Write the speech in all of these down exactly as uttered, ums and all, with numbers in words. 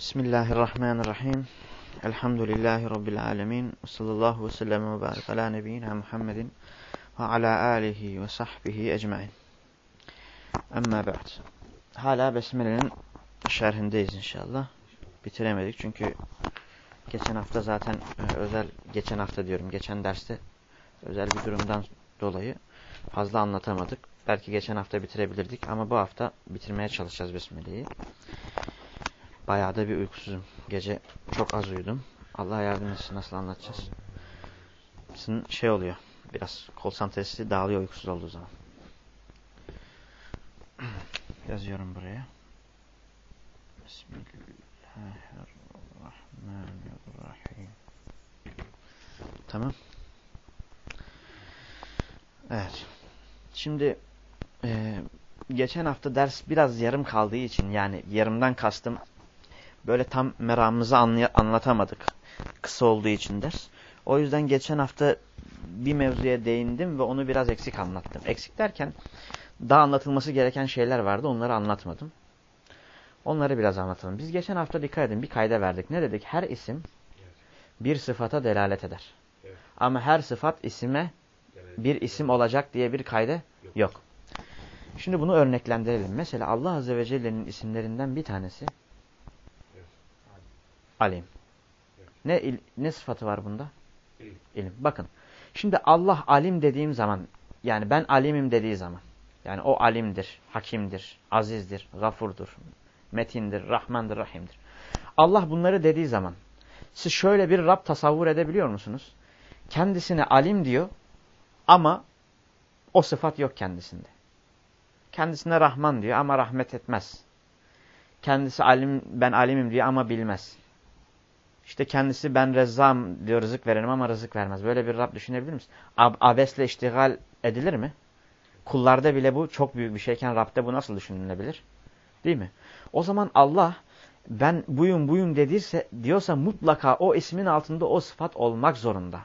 Bismillahirrahmanirrahim. Elhamdülillahi Rabbil alemin. Sallallahu ve sellem ve barik ala nebiyyina Muhammedin ve ala alihi ve sahbihi ecmain. Amma ba'd. Hala Besmele'nin şerhindeyiz inşallah. Bitiremedik çünkü geçen hafta zaten özel, geçen hafta diyorum, geçen derste özel bir durumdan dolayı fazla anlatamadık. Belki geçen hafta bitirebilirdik ama bu hafta bitirmeye çalışacağız Besmele'yi. Bayağı da bir uykusuzum. Gece çok az uyudum. Allah yardım etsin, nasıl anlatacağız? Sizin şey oluyor, biraz konsantresi dağılıyor uykusuz olduğu zaman. Yazıyorum buraya. Bismillahirrahmanirrahim. Tamam. Evet. Şimdi e, geçen hafta ders biraz yarım kaldığı için, yani yarımdan kastım böyle tam meramımızı anlatamadık. Kısa olduğu için ders. O yüzden geçen hafta bir mevzuya değindim ve onu biraz eksik anlattım. Eksik derken daha anlatılması gereken şeyler vardı. Onları anlatmadım. Onları biraz anlatalım. Biz geçen hafta dikkat edin bir kayda verdik. Ne dedik? Her isim bir sıfata delalet eder. Ama her sıfat isime bir isim olacak diye bir kayda yok. Şimdi bunu örneklendirelim. Mesela Allah Azze ve Celle'nin isimlerinden bir tanesi Alim. Ne il, ne sıfatı var bunda? İlim. İlim. Bakın. Şimdi Allah alim dediğim zaman, yani ben alimim dediği zaman, yani o alimdir, hakimdir, azizdir, gafurdur, metindir, rahmandır, rahimdir. Allah bunları dediği zaman siz şöyle bir Rab tasavvur edebiliyor musunuz? Kendisine alim diyor ama o sıfat yok kendisinde. Kendisine Rahman diyor ama rahmet etmez. Kendisi alim, ben alimim diyor ama bilmez. İşte kendisi ben rezzam diyor, rızık verenim ama rızık vermez. Böyle bir Rab düşünebilir misin? Ab abesle iştigal edilir mi? Kullarda bile bu çok büyük bir şeyken Rab'de bu nasıl düşünülebilir? Değil mi? O zaman Allah ben buyum buyum dediyse, diyorsa mutlaka o ismin altında o sıfat olmak zorunda.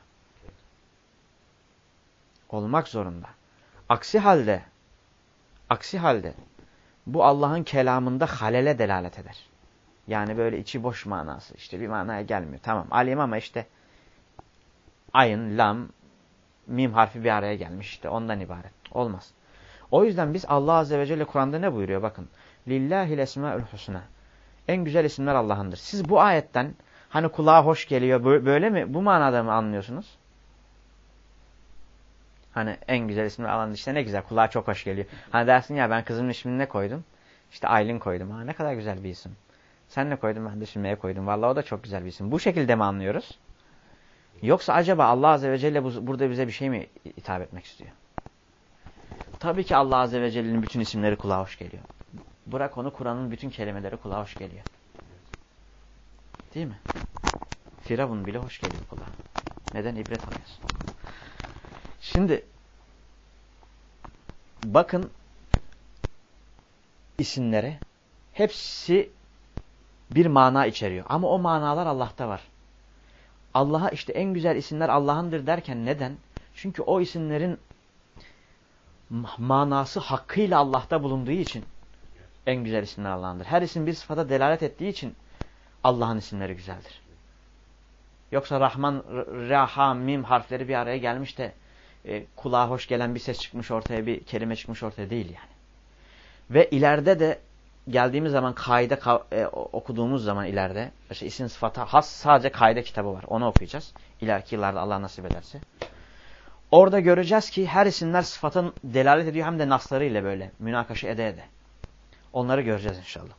Olmak zorunda. Aksi halde aksi halde bu Allah'ın kelamında halele delalet eder. Yani böyle içi boş manası. İşte bir manaya gelmiyor. Tamam alim ama işte ayın, lam, mim harfi bir araya gelmiş. İşte ondan ibaret. Olmaz. O yüzden biz Allah Azze ve Celle Kur'an'da ne buyuruyor? Bakın. Lillahil esmaül husna. En güzel isimler Allah'ındır. Siz bu ayetten hani kulağa hoş geliyor. Böyle mi? Bu manada mı anlıyorsunuz? Hani en güzel isimler Allah'ındır. İşte ne güzel. Kulağa çok hoş geliyor. Hani dersin ya ben kızımın ismini ne koydum? İşte Aylin koydum. Ha ne kadar güzel bir isim. Sen ne koydun? Ben de Sümeyye koydum. Vallahi o da çok güzel bir isim. Bu şekilde mi anlıyoruz? Yoksa acaba Allah Azze ve Celle bu, burada bize bir şey mi hitap etmek istiyor? Tabii ki Allah Azze ve Celle'nin bütün isimleri kulağa hoş geliyor. Bırak onu, Kur'an'ın bütün kelimeleri kulağa hoş geliyor. Değil mi? Firavun bile hoş geliyor kulağa. Neden? İbret alıyorsun. Şimdi bakın isimlere, hepsi bir mana içeriyor. Ama o manalar Allah'ta var. Allah'a işte en güzel isimler Allah'ındır derken neden? Çünkü o isimlerin manası hakkıyla Allah'ta bulunduğu için en güzel isimler Allah'ındır. Her isim bir sıfata delalet ettiği için Allah'ın isimleri güzeldir. Yoksa Rahman, Ra, Mim harfleri bir araya gelmiş de e, kulağa hoş gelen bir ses çıkmış ortaya, bir kelime çıkmış ortaya değil yani. Ve ileride de geldiğimiz zaman kaide e, okuduğumuz zaman ileride işte isim sıfata has sadece kaide kitabı var. Onu okuyacağız. İleriki yıllarda Allah nasip ederse. Orada göreceğiz ki her isimler sıfatın delalet ediyor hem de naslarıyla böyle münakaşa ede ede. Onları göreceğiz inşallah.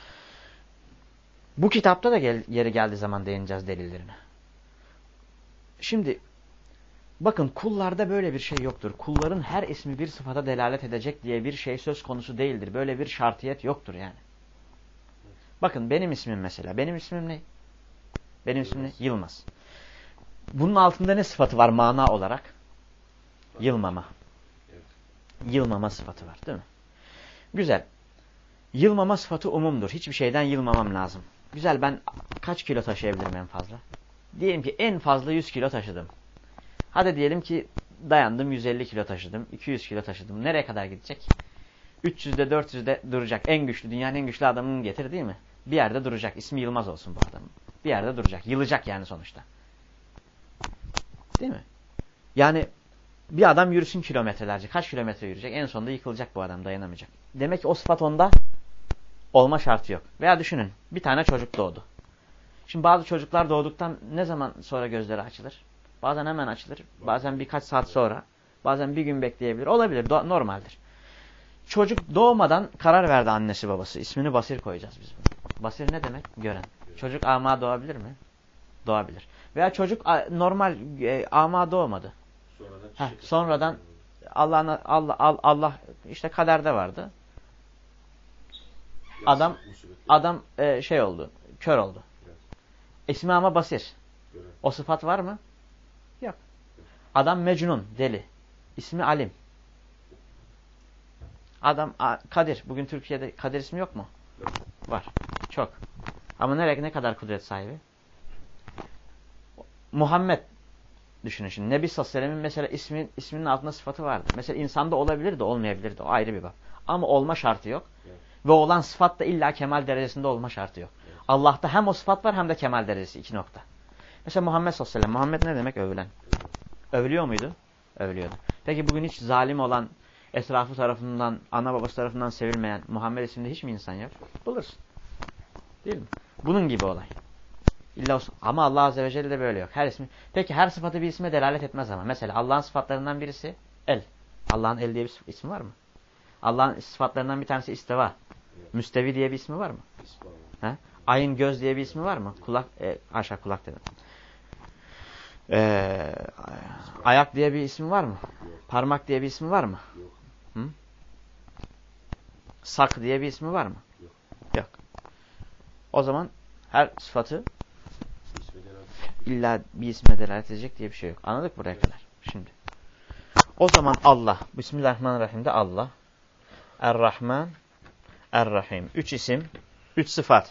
Bu kitapta da gel, yeri geldiği zaman değineceğiz delillerine. Şimdi bakın kullarda böyle bir şey yoktur. Kulların her ismi bir sıfata delalet edecek diye bir şey söz konusu değildir. Böyle bir şartiyet yoktur yani. Bakın benim ismim mesela. Benim ismim ne? Benim ismim ne? Yılmaz. Bunun altında ne sıfatı var mana olarak? Yılmama. Yılmama sıfatı var değil mi? Güzel. Yılmama sıfatı umumdur. Hiçbir şeyden yılmamam lazım. Güzel, ben kaç kilo taşıyabilirim en fazla? Diyelim ki en fazla yüz kilo taşıdım. Hadi diyelim ki dayandım yüz elli kilo taşıdım, iki yüz kilo taşıdım. Nereye kadar gidecek? üç yüzde dört yüzde duracak. En güçlü, dünyanın en güçlü adamını getir değil mi? Bir yerde duracak. İsmi Yılmaz olsun bu adamın. Bir yerde duracak. Yılacak yani sonuçta. Değil mi? Yani bir adam yürüsün kilometrelerce. Kaç kilometre yürüyecek? En sonunda yıkılacak bu adam. Dayanamayacak. Demek ki o sıfat onda olma şartı yok. Veya düşünün. Bir tane çocuk doğdu. Şimdi bazı çocuklar doğduktan ne zaman sonra gözleri açılır? Bazen hemen açılır. Bazen birkaç saat sonra. Bazen bir gün bekleyebilir. Olabilir. Normaldir. Çocuk doğmadan karar verdi annesi babası. İsmini Basir koyacağız biz bunu. Basir ne demek? Gören. Çocuk ama doğabilir mi? Doğabilir. Veya çocuk normal e, ama doğmadı. Sonradan, Heh, sonradan Allah, Allah, Allah, Allah işte kaderde vardı. Adam adam e, şey oldu. Kör oldu. İsmi ama Basir. O sıfat var mı? Yok. Adam Mecnun, deli. İsmi Alim. Adam Kadir. Bugün Türkiye'de Kadir ismi yok mu? Var. Çok. Ama nereye ne kadar kudret sahibi? Muhammed düşünün şimdi. Nebi sallallahu aleyhi ve sellem'in mesela ismin, isminin altında sıfatı vardır. Mesela insanda olabilir de olmayabilir de. O ayrı bir bak. Ama olma şartı yok. Evet. Ve olan sıfat da illa kemal derecesinde olma şartı yok. Evet. Allah'ta hem o sıfat var hem de kemal derecesi. İki nokta. Mesela Muhammed sallallahu aleyhi ve sellem. Muhammed ne demek? Övülen. Evet. Övülüyor muydu? Övülüyordu. Peki bugün hiç zalim olan, etrafı tarafından, ana babası tarafından sevilmeyen Muhammed isminde hiç mi insan yok? Bulursun. Değil mi? Bunun gibi olay. İlla olsun. Ama Allah Azze ve Celle de böyle yok. Her ismi. Peki her sıfatı bir isme delalet etmez ama. Mesela Allah'ın sıfatlarından birisi el. Allah'ın el diye bir ismi var mı? Allah'ın sıfatlarından bir tanesi istiva. Müstevi diye bir ismi var mı? He? Ayın göz diye bir ismi var mı? Kulak, e, aşağı kulak dedim. Ee, ayak diye bir ismi var mı? Parmak diye bir ismi var mı? Hı? Sak diye bir ismi var mı? Yok. O zaman her sıfatı illa bir isme delalet edecek diye bir şey yok. Anladık buraya kadar? Şimdi. O zaman Allah. Bismillahirrahmanirrahim'de Allah. Er-Rahman. Er-Rahim. Üç isim. Üç sıfat.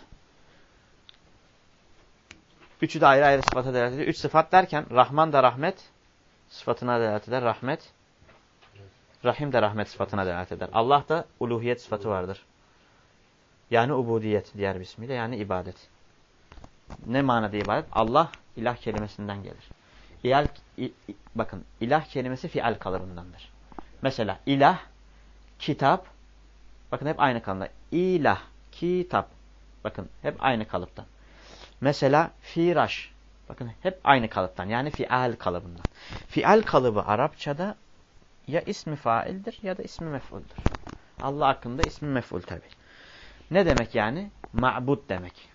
Üçü de ayrı ayrı sıfata delalet ediyor. Üç sıfat derken Rahman da rahmet sıfatına delalet eder. Rahmet. Rahim de rahmet sıfatına delalet eder. Allah da uluhiyet sıfatı vardır. Yani ubudiyet diğer bir ismiyle. Yani ibadet. Ne manada ibadet? Allah ilah kelimesinden gelir. İlah, i, bakın ilah kelimesi fial kalıbındandır. Mesela ilah, kitap, bakın hep aynı kalıpta. İlah, kitap, bakın hep aynı kalıptan. Mesela firaş, bakın hep aynı kalıptan. Yani fial kalıbından. Fial kalıbı Arapçada ya ismi faildir ya da ismi mef'uldür. Allah hakkında ismi mef'ul tabi. Ne demek yani? Ma'bud demek.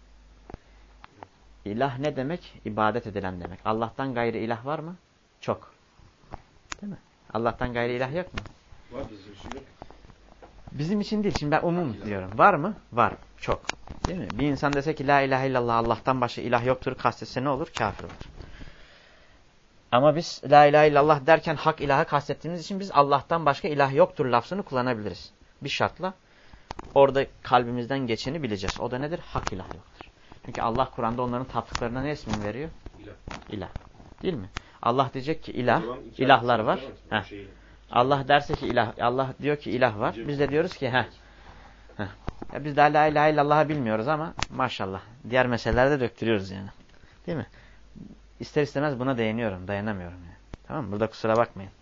İlah ne demek? İbadet edilen demek. Allah'tan gayrı ilah var mı? Çok. Değil mi? Allah'tan gayrı ilah yok mu? Var bizim için yok. Bizim için değil. Şimdi ben umum diyorum. Var mı? Var. Çok. Değil mi? Bir insan dese ki la ilahe illallah Allah'tan başka ilah yoktur kastetse ne olur? Kafir olur. Ama biz la ilahe illallah derken hak ilahı kastettiğimiz için biz Allah'tan başka ilah yoktur lafzını kullanabiliriz. Bir şartla orada kalbimizden geçeni bileceğiz. O da nedir? Hak ilah yoktur. Çünkü Allah Kur'an'da onların taptıklarına ne ismini veriyor? İlah. İlah. Değil mi? Allah diyecek ki ilah, ilahlar var. Heh. Allah derse ki ilah, Allah diyor ki ilah var. Biz de diyoruz ki heh. heh. Ya biz de la ilahe illallah'ı bilmiyoruz ama maşallah diğer meselelerde döktürüyoruz yani. Değil mi? İster istemez buna değiniyorum, dayanamıyorum yani. Tamam mı? Burada kusura bakmayın.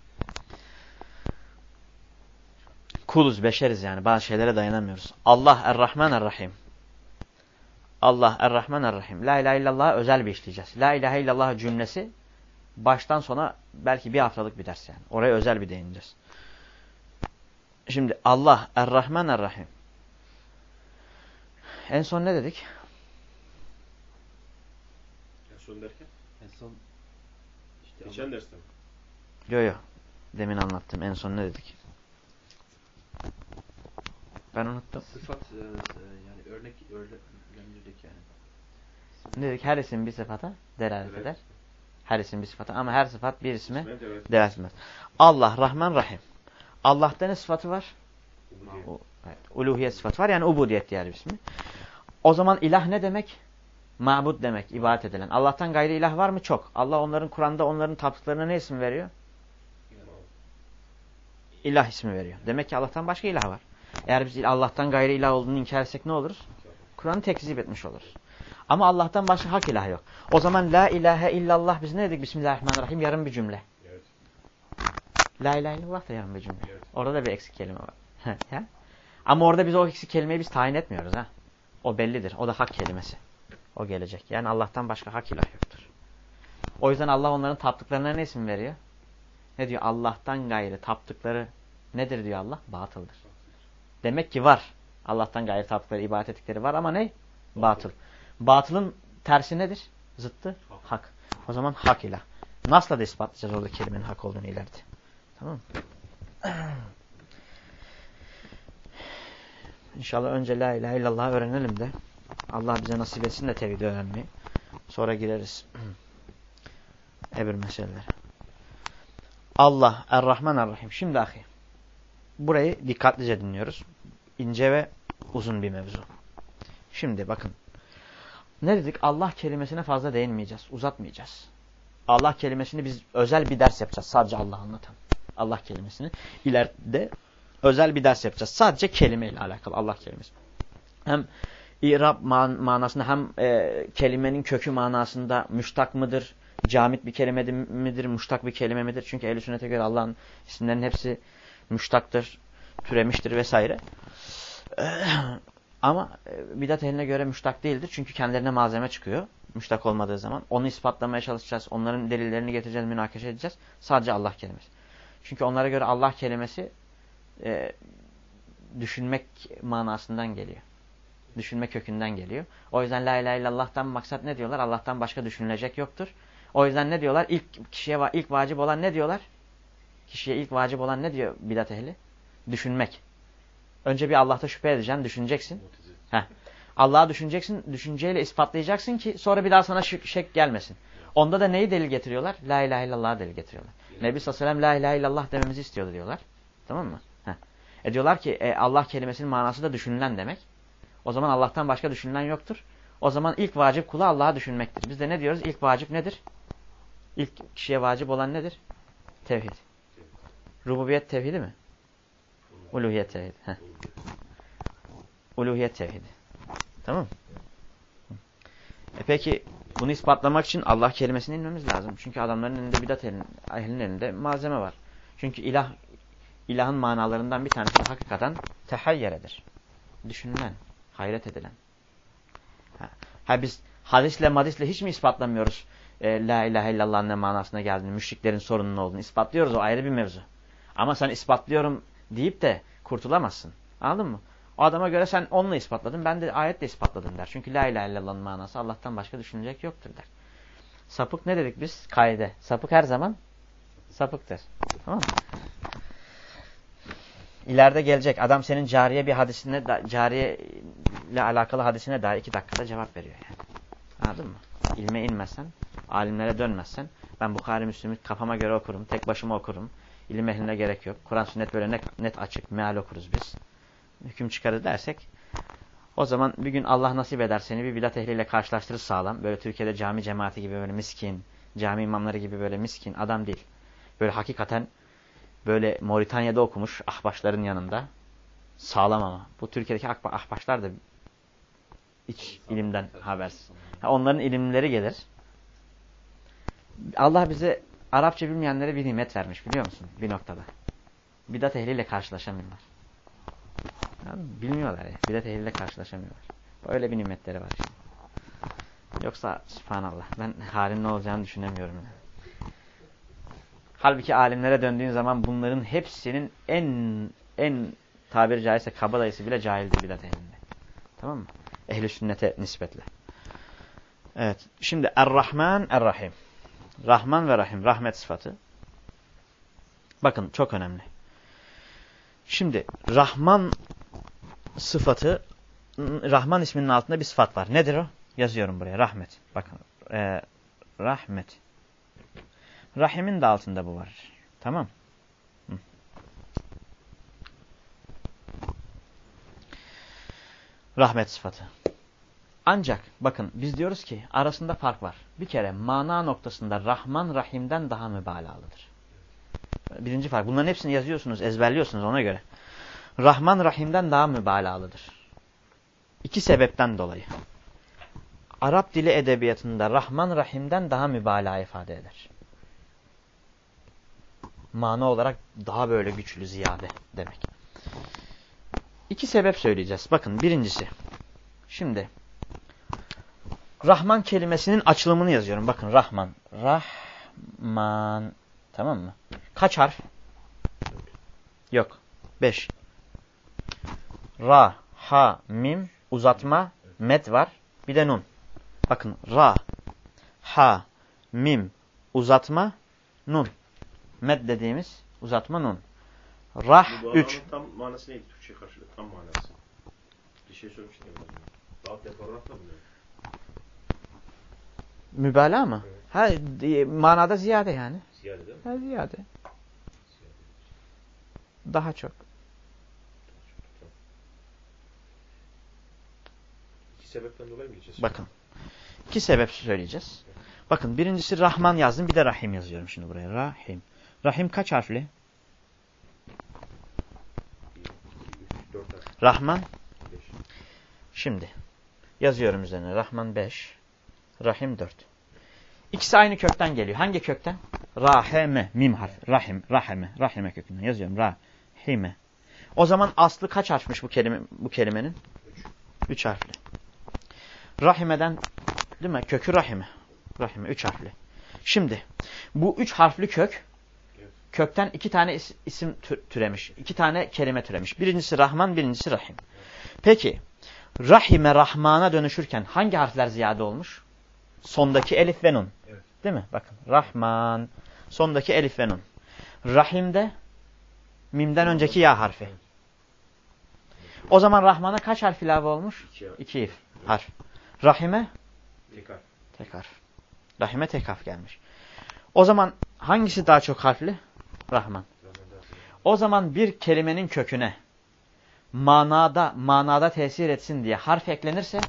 Kuluz, beşeriz yani. Bazı şeylere dayanamıyoruz. Allah Er-Rahman Er-Rahim. Allah Er-Rahman Er-Rahim. La ilahe illallah'a özel bir işleyeceğiz. La ilahe illallah cümlesi baştan sona belki bir haftalık bir ders yani. Oraya özel bir değineceğiz. Şimdi Allah Er-Rahman Er-Rahim. En son ne dedik? En son derken? En son işte geçen derste mi? Yo yo. Demin anlattım. En son ne dedik? Ben unuttum. Sıfat yani örnek örneklendirdik yani. Ne dedik? Her isim bir sıfata delalet evet. eder. Her isim bir sıfata ama her sıfat bir isme delalet etmez. Allah Rahman Rahim. Allah'ta ne sıfatı var? Ubudiyet. O, evet, uluhiyet sıfatı var yani ubudiyet diğer bir ismi. O zaman ilah ne demek? Ma'bud demek, ibadet edilen. Allah'tan gayrı ilah var mı? Çok. Allah onların Kur'an'da onların taptıklarına ne isim veriyor? İlah ismi veriyor. Demek ki Allah'tan başka ilah var. Eğer biz Allah'tan gayrı ilah olduğunu inkar etsek ne oluruz? Kur'an'ı tekzip etmiş oluruz. Ama Allah'tan başka hak ilah yok. O zaman la ilahe illallah biz ne dedik? Bismillahirrahmanirrahim yarım bir cümle. Evet. La ilahe illallah da yarım bir cümle. Evet. Orada da bir eksik kelime var. Ya? Ama orada biz o eksik kelimeyi biz tayin etmiyoruz. Ha? O bellidir. O da hak kelimesi. O gelecek. Yani Allah'tan başka hak ilah yoktur. O yüzden Allah onların taptıklarına ne isim veriyor? Ne diyor? Allah'tan gayrı taptıkları nedir diyor Allah? Batıldır. Demek ki var. Allah'tan gayrı taptıkları, ibadet ettikleri var ama ne? Batıl. Batılın tersi nedir? Zıttı? Hak. hak. O zaman hak ilah. Nasıl da ispatlayacağız orada kelimenin hak olduğunu ileride. Tamam mı? İnşallah önce la ilahe illallah öğrenelim de Allah bize nasip etsin de tevhid öğrenmeyi. Sonra gireriz öbür meselelere. Allah Er-Rahman Er-Rahim. Şimdi ahi. Burayı dikkatlice dinliyoruz. İnce ve uzun bir mevzu. Şimdi bakın. Ne dedik? Allah kelimesine fazla değinmeyeceğiz. Uzatmayacağız. Allah kelimesini biz özel bir ders yapacağız. Sadece Allah'ı anlatan. Allah kelimesini. İleride özel bir ders yapacağız. Sadece kelimeyle alakalı. Allah kelimesi. Hem İrab man manasında hem e, kelimenin kökü manasında müştak mıdır? Camit bir kelime midir? Müştak bir kelime midir? Çünkü ehl-i sünnete göre Allah'ın isimlerinin hepsi müştaktır, türemiştir vesaire. Ama bidat ehline göre müştak değildir. Çünkü kendilerine malzeme çıkıyor. Müştak olmadığı zaman. Onu ispatlamaya çalışacağız. Onların delillerini getireceğiz, münakaşa edeceğiz. Sadece Allah kelimesi. Çünkü onlara göre Allah kelimesi e, düşünmek manasından geliyor. Düşünme kökünden geliyor. O yüzden la ilahe illallah'tan maksat ne diyorlar? Allah'tan başka düşünülecek yoktur. O yüzden ne diyorlar? İlk kişiye ilk vacip olan ne diyorlar? Kişiye ilk vacip olan ne diyor bidat ehli? Düşünmek. Önce bir Allah'ta şüphe edeceksin, düşüneceksin. Heh. Allah'ı düşüneceksin, düşünceyle ispatlayacaksın ki sonra bir daha sana şek gelmesin. Onda da neyi delil getiriyorlar? La ilahe illallah'ı delil getiriyorlar. Nebi sallallahu aleyhi ve sellem la ilahe illallah dememizi istiyordu diyorlar. Tamam mı? Heh. E diyorlar ki e, Allah kelimesinin manası da düşünülen demek. O zaman Allah'tan başka düşünülen yoktur. O zaman ilk vacip kula Allah'ı düşünmektir. Biz de ne diyoruz? İlk vacip nedir? İlk kişiye vacip olan nedir? Tevhid. Rububiyet tevhidi mi? Uluhiyet tevhidi. Heh. Uluhiyet tevhidi. Tamam mı? E peki bunu ispatlamak için Allah kelimesini inmemiz lazım. Çünkü adamların elinde bidat ehlinin elinde malzeme var. Çünkü ilah ilahın manalarından bir tanesi hakikaten tehayyeredir. Düşünülen, hayret edilen. Ha, ha biz hadisle madisle hiç mi ispatlamıyoruz? E, la ilahe illallah'ın ne manasına geldiğini, müşriklerin sorunun olduğunu ispatlıyoruz. O ayrı bir mevzu. Ama sen ispatlıyorum deyip de kurtulamazsın. Anladın mı? O adama göre sen onunla ispatladın, ben de ayetle ispatladım der. Çünkü la ilahe illallah'ın manası Allah'tan başka düşünecek yoktur der. Sapık ne dedik biz? Kaide. Sapık her zaman sapıktır. Tamam mı? İleride gelecek. Adam senin cariye bir hadisine, cariye ile alakalı hadisine daha iki dakikada cevap veriyor yani. Anladın mı? İlme inmezsen, alimlere dönmezsen, ben Bukhari Müslim'i kafama göre okurum, tek başıma okurum. İlim ehline gerek yok. Kur'an sünnet böyle net, net açık, meal okuruz biz. Hüküm çıkarır dersek, o zaman bir gün Allah nasip eder seni bir bidat ehliyle karşılaştırır sağlam. Böyle Türkiye'de cami cemaati gibi böyle miskin, cami imamları gibi böyle miskin adam değil. Böyle hakikaten böyle Moritanya'da okumuş ahbaşların yanında. Sağlam ama. Bu Türkiye'deki ahbaşlar da hiç ilimden habersiz. Onların ilimleri gelir. Allah bize Arapça bilmeyenlere bir nimet vermiş biliyor musun? Bir noktada. Bidat ehliyle karşılaşamıyorlar. Bilmiyorlar ya. Bidat ehliyle karşılaşamıyorlar. Öyle bir nimetleri var işte. Yoksa subhanallah ben halin ne olacağını düşünemiyorum. Yani. Halbuki alimlere döndüğün zaman bunların hepsinin en en tabiri caizse kabadayısı bile cahildir bidat ehlinde. Tamam mı? Ehl-i sünnete nispetle. Evet. Şimdi Er-Rahman Er-Rahim. Rahman ve Rahim. Rahmet sıfatı. Bakın çok önemli. Şimdi Rahman sıfatı, Rahman isminin altında bir sıfat var. Nedir o? Yazıyorum buraya. Rahmet. Bakın. E, rahmet. Rahim'in de altında bu var. Tamam. Hı. Rahmet sıfatı. Ancak bakın biz diyoruz ki arasında fark var. Bir kere mana noktasında Rahman Rahim'den daha mübalağalıdır. Birinci fark. Bunların hepsini yazıyorsunuz, ezberliyorsunuz ona göre. Rahman Rahim'den daha mübalağalıdır. İki İki sebepten dolayı. Arap dili edebiyatında Rahman Rahim'den daha mübalağa ifade eder. Mana olarak daha böyle güçlü, ziyade demek. İki sebep söyleyeceğiz. Bakın birincisi. Şimdi Rahman kelimesinin açılımını yazıyorum. Bakın Rahman. Rahman. Tamam mı? Kaç harf? Yok. Beş. Ra, ha, mim, uzatma, med var. Bir de nun. Bakın ra, ha, mim, uzatma, nun. Med dediğimiz uzatma nun. Rah üç. Tam manası neydi Türkçe karşılığı? Tam manası. Bir şey söylemiştim. Rahat yaparak da mı? Mübalağa mı? Evet. Ha, e, manada ziyade yani. Ziyade değil mi? Ha, ziyade. Daha çok. İki sebepten dolayı mı geçeceğiz? Bakın. İki sebep söyleyeceğiz. Bakın birincisi Rahman yazdım, bir de Rahim yazıyorum şimdi buraya. Rahim. Rahim kaç harfli? Rahman beş. Şimdi yazıyorum üzerine. Rahman beş. Rahim dört. İkisi aynı kökten geliyor. Hangi kökten? Rahime. Mim harfi. Rahim. Rahime. Rahime kökünden yazıyorum. Rahime. O zaman aslı kaç harfmiş bu kelime bu kelimenin? Üç. Üç harfli. Rahime'den değil mi? Kökü rahime. Rahime. Üç harfli. Şimdi bu üç harfli kök kökten iki tane is isim türemiş. İki tane kelime türemiş. Birincisi Rahman, birincisi Rahim. Peki Rahime Rahman'a dönüşürken hangi harfler ziyade olmuş? Sondaki elif ve nun. Evet. Değil mi? Bakın Rahman. Sondaki elif ve nun. Rahim'de mimden önceki ya harfi. O zaman Rahman'a kaç harf ilave olmuş? İki, İki harf. Rahime? Tek harf. Tek harf. Rahime tek harf gelmiş. O zaman hangisi daha çok harfli? Rahman. O zaman bir kelimenin köküne manada manada tesir etsin diye harf eklenirse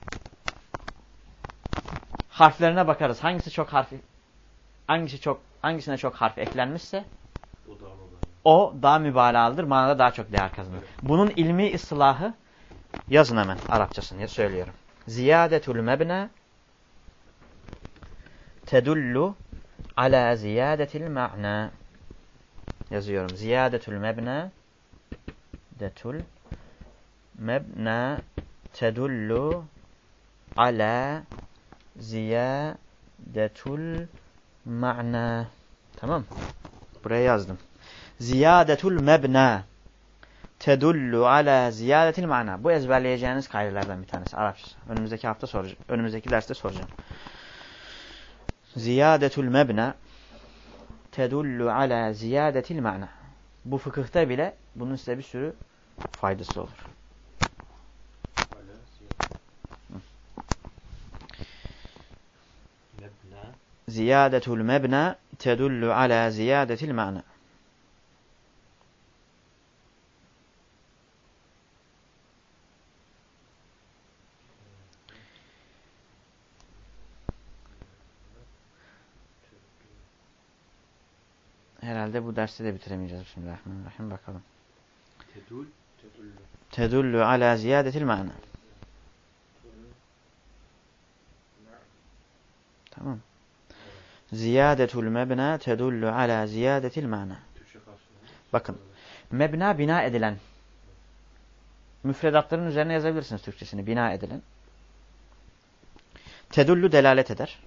harflerine bakarız. Hangisi çok harfi hangisi çok hangisine çok harf eklenmişse o daha, o daha mübalağalıdır. Manada daha çok değer kazanır. Evet. Bunun ilmi ıslahı yazın hemen Arapçasını söylüyorum. Ziyadetul mebna tedullu ala ziyadetil ma'na. Yazıyorum. Ziyadetul mebna detul mebna tedullu ala ziyadetul ma'na. Tamam. Buraya yazdım. Ziyadetul mebna tedullu ala ziyadetil ma'na. Bu ezberleyeceğiniz kaidelerden bir tanesi. Arapçası. Önümüzdeki hafta soracağım. Önümüzdeki derste soracağım. Ziyadetul mebna tedullu ala ziyadetil ma'na. Bu fıkıhta bile bunun size bir sürü faydası olur. Ziyadetul mebna tedullu ala ziyadetil ma'na. Herhalde bu dersi de bitiremeyeceğiz. Bismillahirrahmanirrahim. Bakalım. Tedul, tedullu ala ziyadetil ma'na. Tamam. Ziyadetul mebna tedullu ala ziyadetil ma'na. Bakın. Mebna bina edilen. Müfredatların üzerine yazabilirsiniz Türkçesini. Bina edilen. Tedullu delalet eder.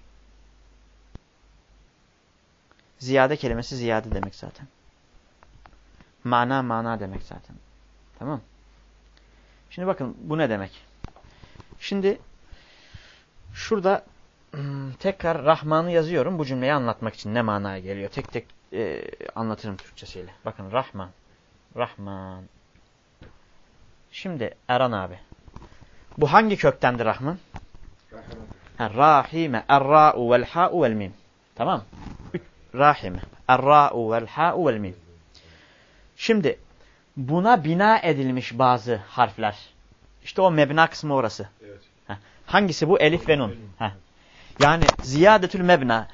Ziyade kelimesi ziyade demek zaten. Mana mana demek zaten. Tamam. Şimdi bakın bu ne demek? Şimdi şurada tekrar Rahman'ı yazıyorum bu cümleyi anlatmak için ne manaya geliyor. Tek tek e, anlatırım Türkçesiyle. Bakın Rahman. Rahman. Şimdi Erhan abi. Bu hangi köktendir Rahman? Ha, Rahime. Er-ra'u vel-ha'u vel-mim. Tamam. Rahime. Er-ra'u vel-ha'u vel-mim. Şimdi buna bina edilmiş bazı harfler. İşte o mebna kısmı orası. Evet. Heh. Hangisi bu? Elif ve nun. Heh. Yani ziyadetül mebna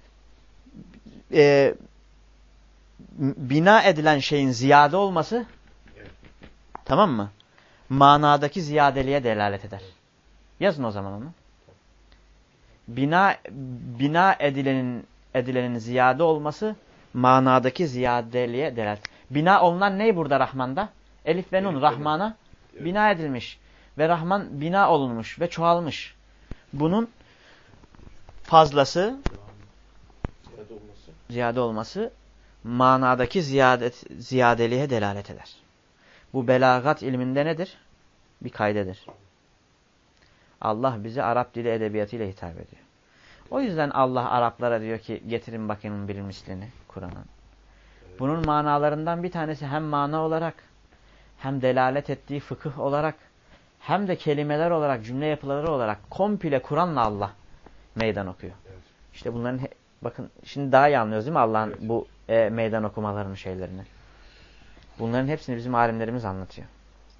e, bina edilen şeyin ziyade olması evet. Tamam mı? manadaki ziyadeliğe delalet eder. Yazın o zaman onu. Bina bina edilenin edilenin ziyade olması manadaki ziyadeliğe delalet. Bina olunan ne burada Rahman'da? Elif ve Nun Rahman'a bina edilmiş ve Rahman bina olunmuş ve çoğalmış. Bunun fazlası Ziyade olması. ziyade olması manadaki ziyadet ziyadeliğe delalet eder. Bu belagat ilminde nedir? Bir kaydedir. Allah bize Arap dili edebiyatıyla hitap ediyor. O yüzden Allah Araplara diyor ki getirin bakayım bir mislini Kur'an'a. Bunun manalarından bir tanesi hem mana olarak hem delalet ettiği fıkıh olarak hem de kelimeler olarak, cümle yapıları olarak komple Kur'an'la Allah meydan okuyor. Evet. İşte bunların bakın şimdi daha iyi anlıyoruz değil mi Allah'ın Evet. bu e, meydan okumalarının şeylerini. Bunların hepsini bizim alimlerimiz anlatıyor.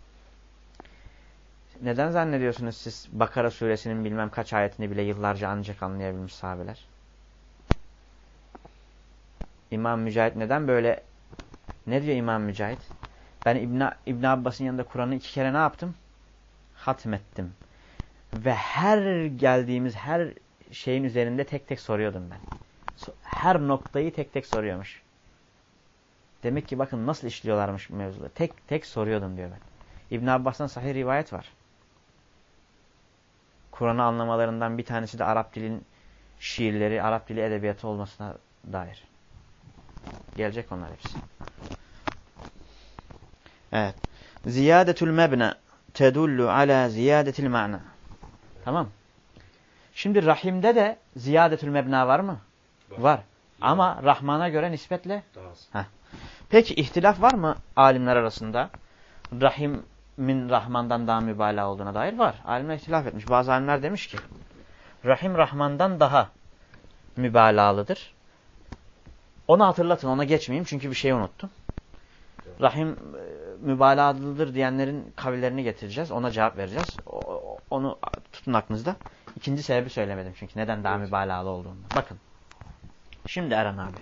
Neden zannediyorsunuz siz Bakara suresinin bilmem kaç ayetini bile yıllarca ancak anlayabilmiş sahabeler? İmam Mücahit neden böyle? Ne diyor İmam Mücahit? Ben İbn, İbn Abbas'ın yanında Kur'an'ı iki kere ne yaptım? Hatmettim. Ve her geldiğimiz her şeyin üzerinde tek tek soruyordum ben. Her noktayı tek tek soruyormuş. Demek ki bakın nasıl işliyorlarmış mevzuları. Tek tek soruyordum diyor ben. İbn Abbas'tan sahih rivayet var. Kur'an'ı anlamalarından bir tanesi de Arap dilin şiirleri, Arap dili edebiyatı olmasına dair. Gelecek onlar hepsi. Evet. Ziyadetül mebne tedullu ala ziyadetil ma'na. Tamam. Şimdi rahimde de ziyadetül mebna var mı? Var. var. Ama Rahman'a göre nispetle Daha az. Heh. Peki ihtilaf var mı alimler arasında? Rahim'in Rahman'dan daha mübalağa olduğuna dair var. Alimler ihtilaf etmiş. Bazı alimler demiş ki Rahim Rahman'dan daha mübalağalıdır. Onu hatırlatın, ona geçmeyeyim çünkü bir şey unuttum. Rahim e, mübalağalıdır diyenlerin kavillerini getireceğiz. Ona cevap vereceğiz. O, onu tutun aklınızda. İkinci sebebi söylemedim çünkü neden daha evet. mübalağalı olduğunu. Bakın. Şimdi Eren abi.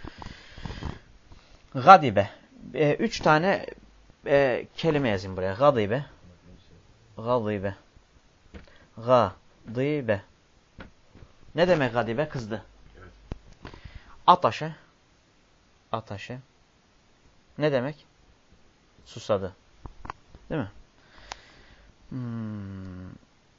Gadibe. E, üç tane e, kelime yazayım buraya. Gadibe. Gadibe. Gadibe. Ne demek gadibe? Kızdı. Evet. Ataşe. Ataşe. Ne demek? Susadı. Değil mi? Hmm.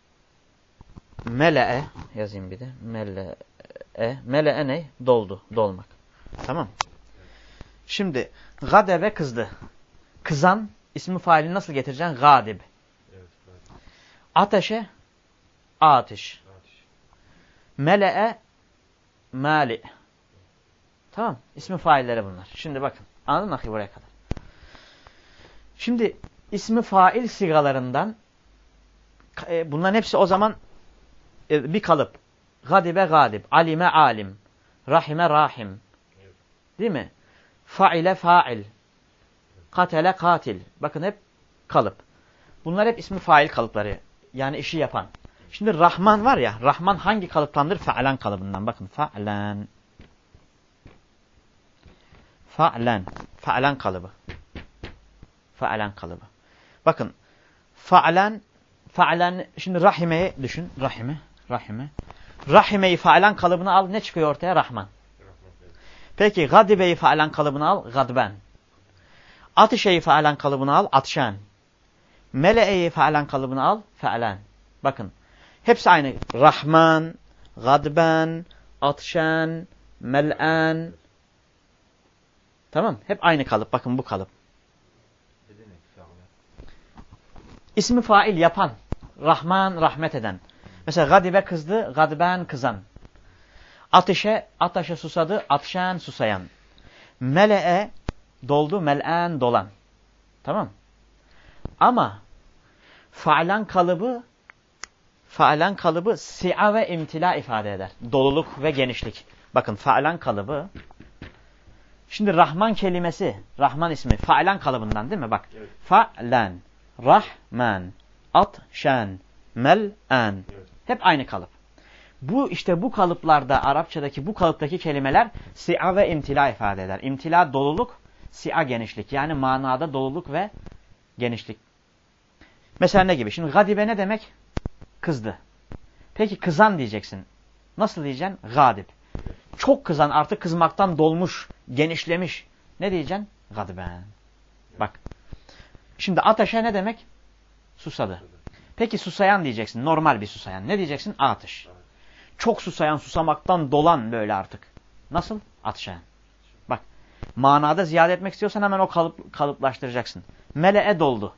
Mele'e yazayım bir de. Mele'e. Mele'e ne? Doldu. Dolmak. Tamam. Şimdi gadebe kızdı. Kızan ismi faili nasıl getireceksin? Gadib. Evet. Ateşe ateş. Mele'e mali. Tamam. İsmi failleri bunlar. Şimdi bakın. Anladın mı buraya kadar? Şimdi ismi fail sigalarından e, bunların hepsi o zaman e, bir kalıp. Gadibe gadib. Alime alim. Rahime rahim. Değil mi? Faile fail. Katele katil. Bakın hep kalıp. Bunlar hep ismi fail kalıpları. Yani işi yapan. Şimdi Rahman var ya. Rahman hangi kalıptandır? Fe'len kalıbından. Bakın fe'len. Fe'len. Fe'len kalıbı. Fe'len kalıbı. Bakın. Fe'len. Fe'len. Şimdi rahimeyi düşün. Rahime. Rahime. Rahimeyi fe'len kalıbını al. Ne çıkıyor ortaya? Rahman. Peki gadibeyi fe'len kalıbını al. Gadben. Atişeyi fe'len kalıbını al. Atşen. Mele'eyi fe'len kalıbını al. Fe'len. Bakın. Hepsi aynı. Rahman, gadben, atşen, mel'en. Tamam. Hep aynı kalıp. Bakın bu kalıp. İsmi fail yapan. Rahman, rahmet eden. Mesela gadibe kızdı, gadben kızan. Ateşe, ateşe susadı, atşen susayan. Mele'e doldu, mel'en dolan. Tamam. Ama fa'lan kalıbı fa'lan kalıbı si'a ve imtila ifade eder. Doluluk ve genişlik. Bakın fa'lan kalıbı. Şimdi Rahman kelimesi, Rahman ismi fa'lan kalıbından değil mi? Bak. Evet. Fa'lan, Rahman, atşen, mel'en. Evet. Hep aynı kalıp. Bu işte bu kalıplarda Arapçadaki bu kalıptaki kelimeler si'a ve imtila ifade eder. İmtila doluluk, si'a genişlik. Yani manada doluluk ve genişlik. Mesela ne gibi? Şimdi gadibe ne demek? Kızdı. Peki kızan diyeceksin. Nasıl diyeceksin? Gadib. Çok kızan, artık kızmaktan dolmuş, genişlemiş. Ne diyeceksin? Gadiben. Bak. Şimdi ateşe ne demek? Susadı. Peki susayan diyeceksin. Normal bir susayan. Ne diyeceksin? Atış. Çok susayan, susamaktan dolan böyle artık. Nasıl? Atışayan. Bak. Manada ziyade etmek istiyorsan hemen o kalıp, kalıplaştıracaksın. Mele'e doldu.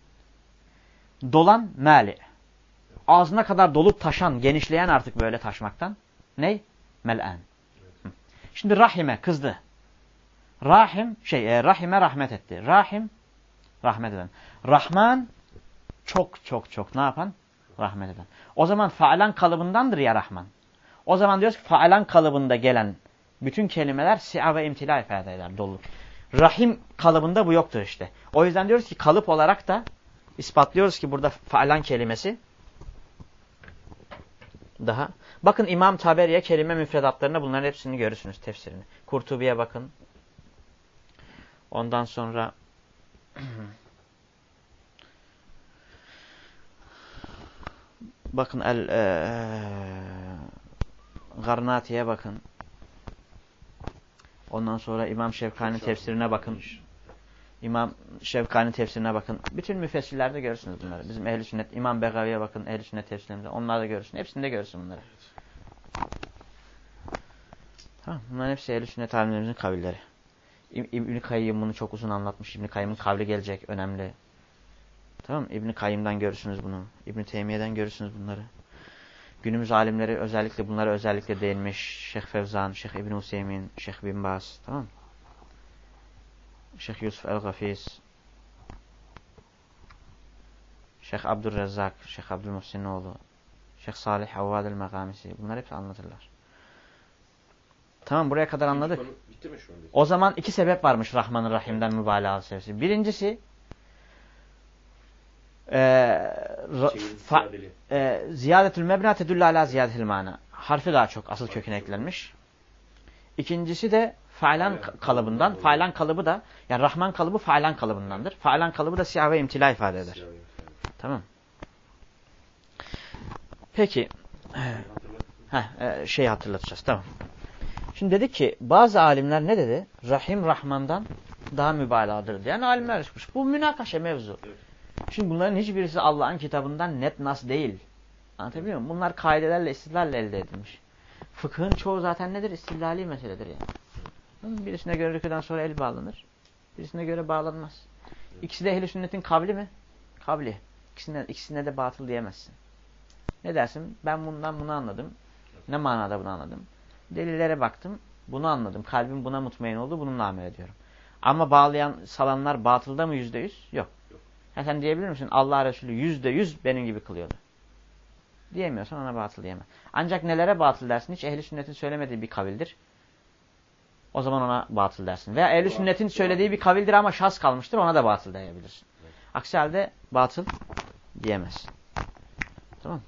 Dolan meli. Ağzına kadar dolup taşan, genişleyen artık böyle taşmaktan. Ney? Mel'en. Şimdi rahime kızdı. Rahim şey e, rahime rahmet etti. Rahim rahmet eden. Rahman çok çok çok ne yapan? Rahmet eden. O zaman faalan kalıbındandır ya Rahman. O zaman diyoruz ki faalan kalıbında gelen bütün kelimeler si'a ve imtila ifade eder. Doluluk. Rahim kalıbında bu yoktur işte. O yüzden diyoruz ki kalıp olarak da ispatlıyoruz ki burada faalan kelimesi daha. Bakın İmam Taberi'ye kelime müfredatlarına bunların hepsini görürsünüz tefsirini. Kurtubi'ye bakın. Ondan sonra bakın el e, Garnati'ye bakın. Ondan sonra İmam Şevkani tefsirine bakın. İmam Şevkani tefsirine bakın. Bütün müfessirlerde görürsünüz bunları. Bizim Ehl-i Sünnet, İmam Begavi'ye bakın, Ehl-i Sünnet tefsirlerinde. Onlarda görürsün. Hepsinde görürsün bunları. Tamam. Bunların hepsi Ehl-i Sünnet alimlerimizin kavilleri. İbn-i Kayyım bunu çok uzun anlatmış. İbn-i Kayyım'ın kavli gelecek. Önemli. Tamam mı? İbn-i Kayyım'dan görürsünüz bunu. İbn-i Teymiye'den görürsünüz bunları. Günümüz alimleri özellikle bunlara özellikle değinmiş. Şeyh Fevzan, Şeyh İbn Hüseyin, Şeyh Bin Baz. Tamam mı? Şeyh Yusuf el-Gafiz, Şeyh Abdurrezzak, Şeyh Abdülmuhsinoğlu, Şeyh Salih Havvad el-Megamisi. Bunlar hepsi anlatırlar. Tamam, buraya kadar anladık. Bitti mi şu anda? O zaman iki sebep varmış Rahman-ı Rahim'den mübalağa sebebisi. Birincisi e, e, ziyadetül mebna tedullu ala ziyadetül mana. Harfi daha çok asıl köküne eklenmiş. İkincisi de failan kalıbından. Failan kalıbı da yani Rahman kalıbı failan kalıbındandır. Failan kalıbı da siyah ve imtila ifade eder. Tamam. Peki heh, şey hatırlatacağız. Tamam. Şimdi dedik ki bazı alimler ne dedi? Rahim Rahman'dan daha mübalağadır diyen alimler çıkmış. Bu münakaşa mevzu. Şimdi bunların hiçbirisi Allah'ın kitabından net nas değil. Anlatabiliyor muyum? Bunlar kaidelerle, istidlalle elde edilmiş. Fıkhın çoğu zaten nedir? İstidlali meseledir yani. Birisine göre rüküden sonra el bağlanır. Birisine göre bağlanmaz. İkisi de ehl-i sünnetin kavli mi? Kavli. İkisine, ikisine de batıl diyemezsin. Ne dersin? Ben bundan bunu anladım. Ne manada bunu anladım? Delillere baktım. Bunu anladım. Kalbim buna mutmain oldu. Bununla amel ediyorum. Ama bağlayan salanlar batılda mı yüzde yüz? Yok. Yok. Ha, sen diyebilir misin? Allah Resulü yüzde yüz benim gibi kılıyordu. Diyemiyorsan ona batıl diyemem. Ancak nelere batıl dersin? Hiç ehl-i sünnetin söylemediği bir kavildir. O zaman ona batıl dersin. Veya ehl-i sünnetin söylediği bir kavildir ama şaz kalmıştır. Ona da batıl diyebilirsin. Aksi halde batıl diyemezsin. Tamam.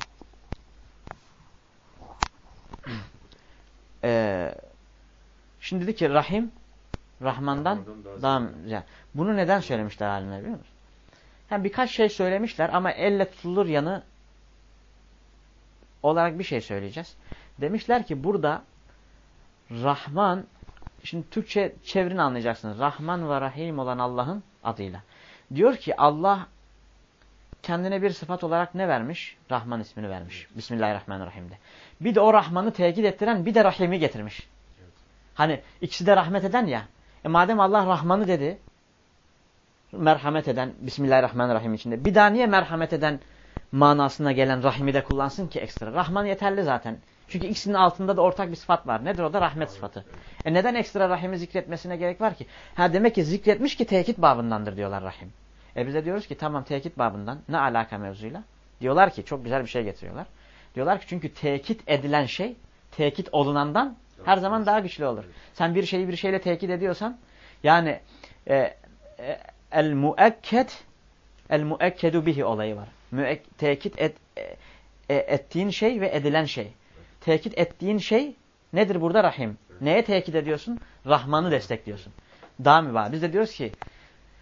Ee, şimdi dedi ki Rahim Rahman'dan daha yani, bunu neden söylemişler alimler biliyor musun? Yani birkaç şey söylemişler ama elle tutulur yanı olarak bir şey söyleyeceğiz. Demişler ki burada Rahman, şimdi Türkçe çevirini anlayacaksınız. Rahman ve Rahim olan Allah'ın adıyla. Diyor ki Allah kendine bir sıfat olarak ne vermiş? Rahman ismini vermiş. Bismillahirrahmanirrahim'de. Bir de o Rahman'ı tekit ettiren bir de Rahim'i getirmiş. Evet. Hani ikisi de rahmet eden ya. E madem Allah Rahman'ı dedi, merhamet eden, Bismillahirrahmanirrahim içinde. Bir daha niye merhamet eden manasına gelen Rahim'i de kullansın ki ekstra? Rahman yeterli zaten. Çünkü ikisinin altında da ortak bir sıfat var. Nedir o da? Rahmet sıfatı. E neden ekstra Rahim'i zikretmesine gerek var ki? Ha demek ki zikretmiş ki tekit babındandır diyorlar Rahim. E biz de diyoruz ki tamam tekit babından. Ne alaka mevzuyla? Diyorlar ki çok güzel bir şey getiriyorlar. Diyorlar ki çünkü tekit edilen şey tekit olunandan her zaman daha güçlü olur. Sen bir şeyi bir şeyle tekit ediyorsan yani e, e, el muekked el muekkedu bihi olayı var. Müek, tekit et, e, ettiğin şey ve edilen şey. Tekit ettiğin şey nedir burada? Rahim. Neye tekit ediyorsun? Rahman'ı destekliyorsun. Daha mübah. Biz de diyoruz ki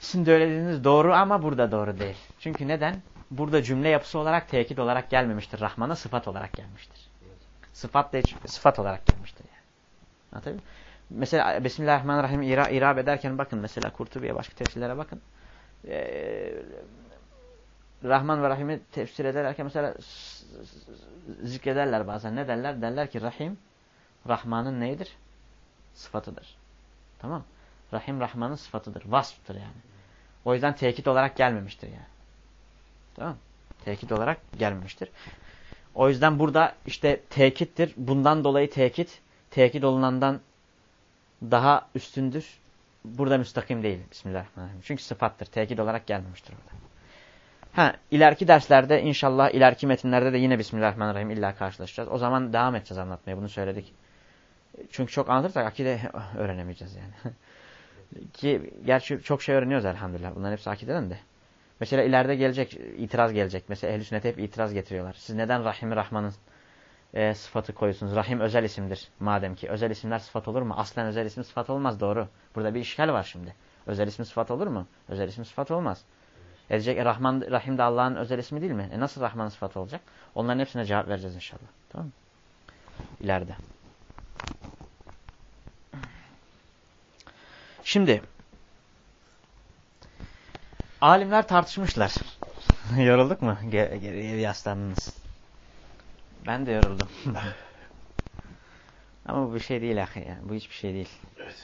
Evet.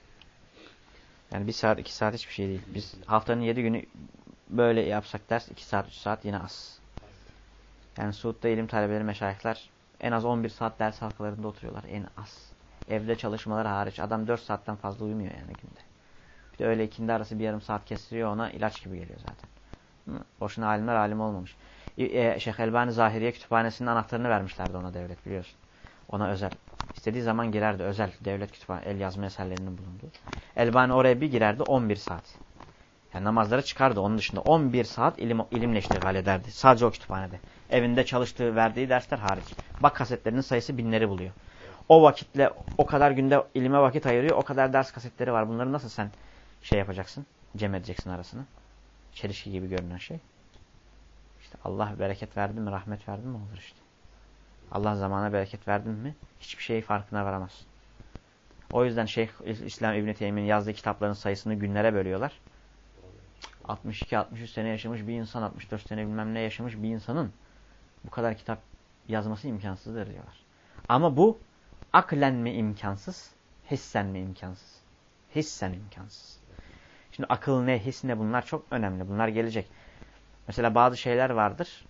Yani bir saat, iki saat hiçbir şey değil. Biz haftanın yedi günü böyle yapsak ders, iki saat, üç saat yine az. Yani Suud'da ilim talebeleri, meşayihler en az on bir saat ders halkalarında oturuyorlar. En az. Evde çalışmaları hariç. Adam dört saatten fazla uyumuyor yani günde. Bir de öyle ikindi arası bir yarım saat kestiriyor, ona ilaç gibi geliyor zaten. Hı? Boşuna alimler alim olmamış. E, Şeyh Elbani Zahiriye Kütüphanesi'nin anahtarını vermişlerdi ona, devlet biliyorsun. Ona özel. İstediği zaman girerdi, özel devlet kütüphane, el yazma eserlerinin bulunduğu. Elbani oraya bir girerdi, on bir saat. Yani namazları çıkardı, onun dışında on bir saat ilim, ilimle iştigal ederdi. Sadece o kütüphanede. Evinde çalıştığı, verdiği dersler hariç. Bak kasetlerinin sayısı binleri buluyor. O vakitle, o kadar günde ilime vakit ayırıyor, o kadar ders kasetleri var. Bunları nasıl sen şey yapacaksın, cem edeceksin arasını? Çelişki gibi görünen şey. İşte Allah bereket verdi mi, rahmet verdi mi olur işte. Allah zamana bereket verdi mi hiçbir şey farkına varamaz. O yüzden Şeyh İslam İbn Teymiyye'nin yazdığı kitapların sayısını günlere bölüyorlar. altmış iki altmış üç sene yaşamış bir insan, altmış dört sene bilmem ne yaşamış bir insanın bu kadar kitap yazması imkansızdır diyorlar. Ama bu aklen mi imkansız, hissen mi imkansız? Hissen imkansız. Şimdi akıl ne, his ne, bunlar çok önemli. Bunlar gelecek. Mesela bazı şeyler vardır.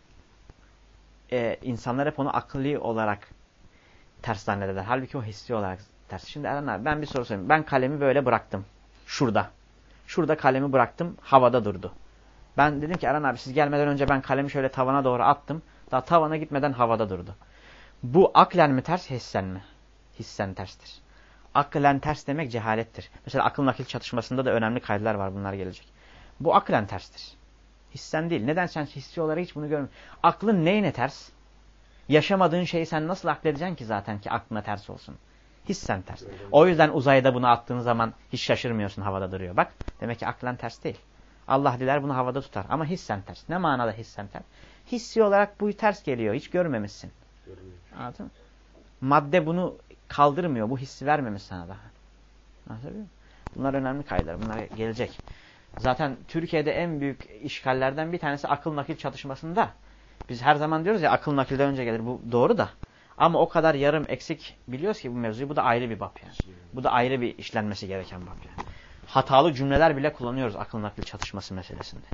Ee, insanlar hep onu akılli olarak ters zannederler. Halbuki o hissi olarak ters. Şimdi Eren abi ben bir soru sorayım. Ben kalemi böyle bıraktım. Şurada. Şurada kalemi bıraktım. Havada durdu. Ben dedim ki Eren abi siz gelmeden önce ben kalemi şöyle tavana doğru attım. Daha tavana gitmeden havada durdu. Bu aklen mi ters, hissen mi? Hissen terstir. Aklen ters demek cehalettir. Mesela akıl nakil çatışmasında da önemli kaydeler var. Bunlar gelecek. Bu aklen terstir. Hissen değil. Neden sen hissi olarak hiç bunu görmüyorsun? Aklın neyine ters? Yaşamadığın şeyi sen nasıl akledeceksin ki zaten ki aklına ters olsun? Hissen ters. O yüzden uzayda bunu attığın zaman hiç şaşırmıyorsun, havada duruyor. Bak demek ki aklen ters değil. Allah diler bunu havada tutar. Ama hissen ters. Ne manada hissen ters? Hissi olarak bu ters geliyor. Hiç görmemişsin. Anladın mı? Madde bunu kaldırmıyor. Bu hissi vermemiş sana daha. Anlatabiliyor muyum? Bunlar önemli kaydeler. Bunlar gelecek. Zaten Türkiye'de en büyük işgallerden bir tanesi akıl nakil çatışmasında. Biz her zaman diyoruz ya akıl nakilden önce gelir. Bu doğru da. Ama o kadar yarım eksik biliyoruz ki bu mevzuyu. Bu da ayrı bir bab yani. Bu da ayrı bir işlenmesi gereken bab yani. Hatalı cümleler bile kullanıyoruz akıl nakil çatışması meselesinde.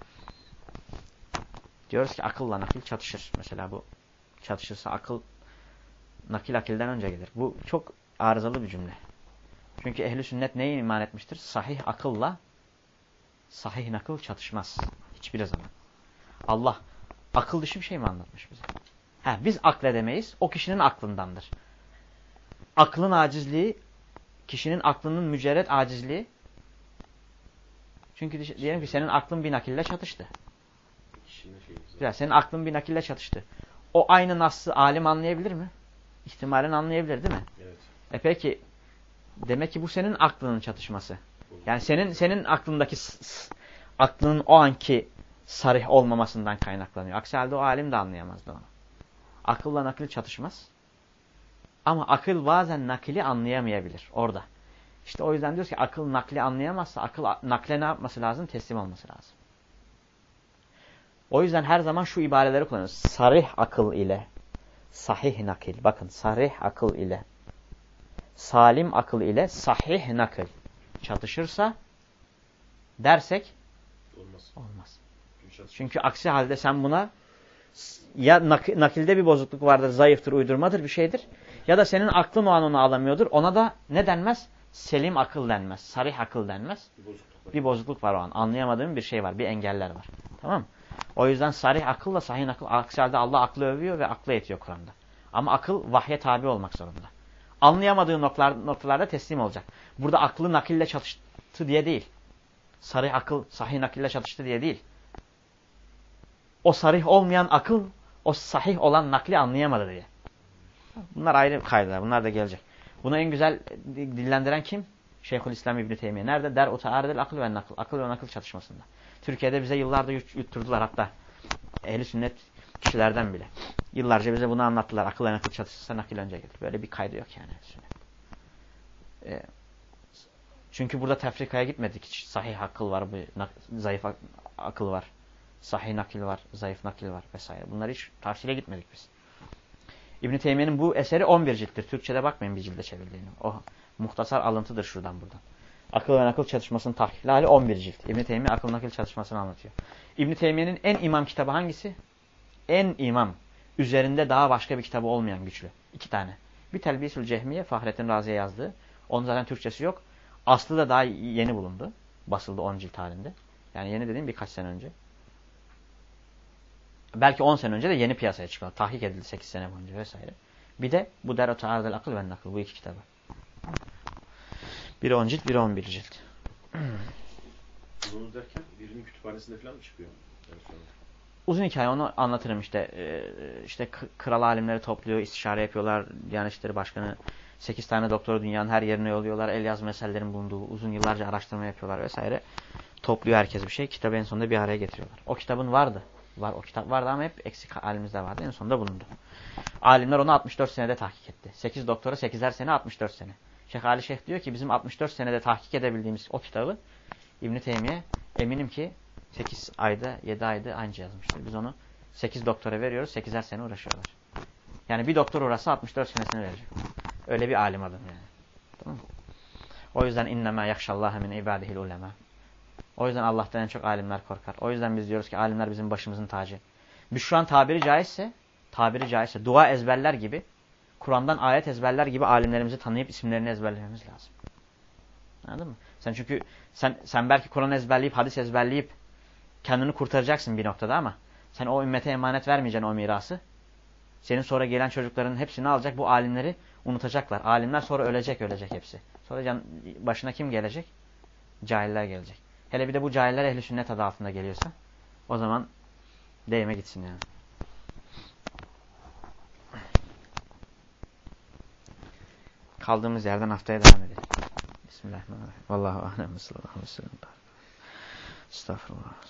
Diyoruz ki akılla nakil çatışır. Mesela bu çatışırsa akıl nakil akilden önce gelir. Bu çok arızalı bir cümle. Çünkü ehl-i sünnet neye iman etmiştir? Sahih akılla sahih nakıl çatışmaz. Hiçbir zaman. Allah akıl dışı bir şey mi anlatmış bize? Ha, biz akledemeyiz. O kişinin aklındandır. Aklın acizliği, kişinin aklının mücerret acizliği. Çünkü diyelim ki senin aklın bir nakille çatıştı. Güzel, senin aklın bir nakille çatıştı. O aynı nas'ı alim anlayabilir mi? İhtimalen anlayabilir değil mi? Evet. E peki, demek ki bu senin aklının çatışması. Yani senin senin aklındaki aklının o anki sarih olmamasından kaynaklanıyor. Aksi halde o alim de anlayamazdı onu. Akılla nakil çatışmaz. Ama akıl bazen nakili anlayamayabilir orada. İşte o yüzden diyoruz ki akıl nakli anlayamazsa akıl nakle ne yapması lazım? Teslim olması lazım. O yüzden her zaman şu ibareleri kullanıyoruz. Sarih akıl ile sahih nakil. Bakın sarih akıl ile salim akıl ile sahih nakil çatışırsa dersek olmaz. Olmaz. Çünkü aksi halde sen buna ya nak nakilde bir bozukluk vardır, zayıftır, uydurmadır bir şeydir. Ya da senin aklın o an onu alamıyordur. Ona da ne denmez? Selim akıl denmez. Sarih akıl denmez. Bir bozukluk var, bir bozukluk var o an. Anlayamadığım bir şey var. Bir engeller var. Tamam mı? O yüzden sarih akılla sahih akıl. Aksi halde Allah aklı övüyor ve aklı etiyor Kur'an'da. Ama akıl vahye tabi olmak zorunda. Anlayamadığı noktalar, noktalarda teslim olacak. Burada aklı nakille çatıştı diye değil. Sarih akıl sahih nakille çatıştı diye değil. O sarih olmayan akıl o sahih olan nakli anlayamadı diye. Bunlar ayrı kaydeler. Bunlar da gelecek. Bunu en güzel dillendiren kim? Şeyhülislam İbn Teymiye. Nerede? Der o ta'aridel akıl ve nakıl. Akıl ve nakıl çatışmasında. Türkiye'de bize yıllardır yutturdular hatta. Ehli sünnet kişilerden bile. Yıllarca bize bunu anlattılar. Akıl ve nakıl çatışırsa nakil önce gelir. Böyle bir kaydı yok yani. Ee, çünkü burada tefrikaya gitmedik. Hiç sahih akıl var, bir zayıf akıl var. Sahih nakil var, zayıf nakil var vesaire. Bunları hiç tavsile gitmedik biz. İbn Teymiye'nin bu eseri on bir cilttir. Türkçe'de bakmayın bir cilde çevirdiğini. O muhtasar alıntıdır şuradan buradan. Akıl ve nakil çatışmasının tahkikli hali on bir cilt. İbn Teymiye akıl nakil çatışmasını anlatıyor. İbn Teymiye'nin en imam kitabı hangisi? En imam. Üzerinde daha başka bir kitabı olmayan güçlü. İki tane. Bir Telbisül Cehmiye, Fahrettin Razi'ye yazdığı. Onun zaten Türkçesi yok. Aslı da daha yeni bulundu. Basıldı on cilt halinde. Yani yeni dediğim birkaç sene önce. Belki on sene önce de yeni piyasaya çıktı. Tahkik edildi sekiz sene boyunca vesaire. Bir de bu Der-u Ta'aridel Akıl ve Nakıl. Bu iki kitabı. Biri on cilt, biri on bir cilt. Bunu derken birinin kütüphanesinde falan mı çıkıyor? Yani uzun hikaye, onu anlatırım işte. Ee, işte kral alimleri topluyor, istişare yapıyorlar. Diyanet İşleri Başkanı sekiz tane doktoru dünyanın her yerine yolluyorlar. El yazma meselelerin bulunduğu uzun yıllarca araştırma yapıyorlar vesaire. Topluyor herkes bir şey. Kitabı en sonunda bir araya getiriyorlar. O kitabın vardı. Var o kitap vardı ama hep eksik halimizde vardı. En sonunda bulundu. Alimler onu altmış dört senede tahkik etti. sekiz doktora sekizer sene altmış dört sene. Şeyh Ali Şeyh diyor ki bizim altmış dört senede tahkik edebildiğimiz o kitabı İbn Teymiye eminim ki sekiz ayda yedi ayda anca yazmıştır. Biz onu sekiz doktora veriyoruz. sekizer sene uğraşıyorlar. Yani bir doktor uğraşsa altmış dört senesini verecek. Öyle bir alim adam yani. Tamam mı? O yüzden innemâ yakşallâhe min ibâdihil ulemâ. O yüzden Allah'tan en çok alimler korkar. O yüzden biz diyoruz ki alimler bizim başımızın tacı. Biz şu an tabiri caizse, tabiri caizse dua ezberler gibi, Kur'an'dan ayet ezberler gibi alimlerimizi tanıyıp isimlerini ezberlememiz lazım. Anladın mı? Sen çünkü sen sen belki Kur'an ezberleyip, hadis ezberleyip kendini kurtaracaksın bir noktada ama sen o ümmete emanet vermeyeceksin o mirası. Senin sonra gelen çocukların hepsini alacak, bu alimleri unutacaklar. Alimler sonra ölecek, ölecek hepsi. Sonra can, başına kim gelecek? Cahiller gelecek. Hele bir de bu cahiller ehli sünnet adı altında geliyorsa o zaman değme gitsin yani. Kaldığımız yerden haftaya devam edelim. Bismillahirrahmanirrahim. Vallahu alem. Estağfurullah.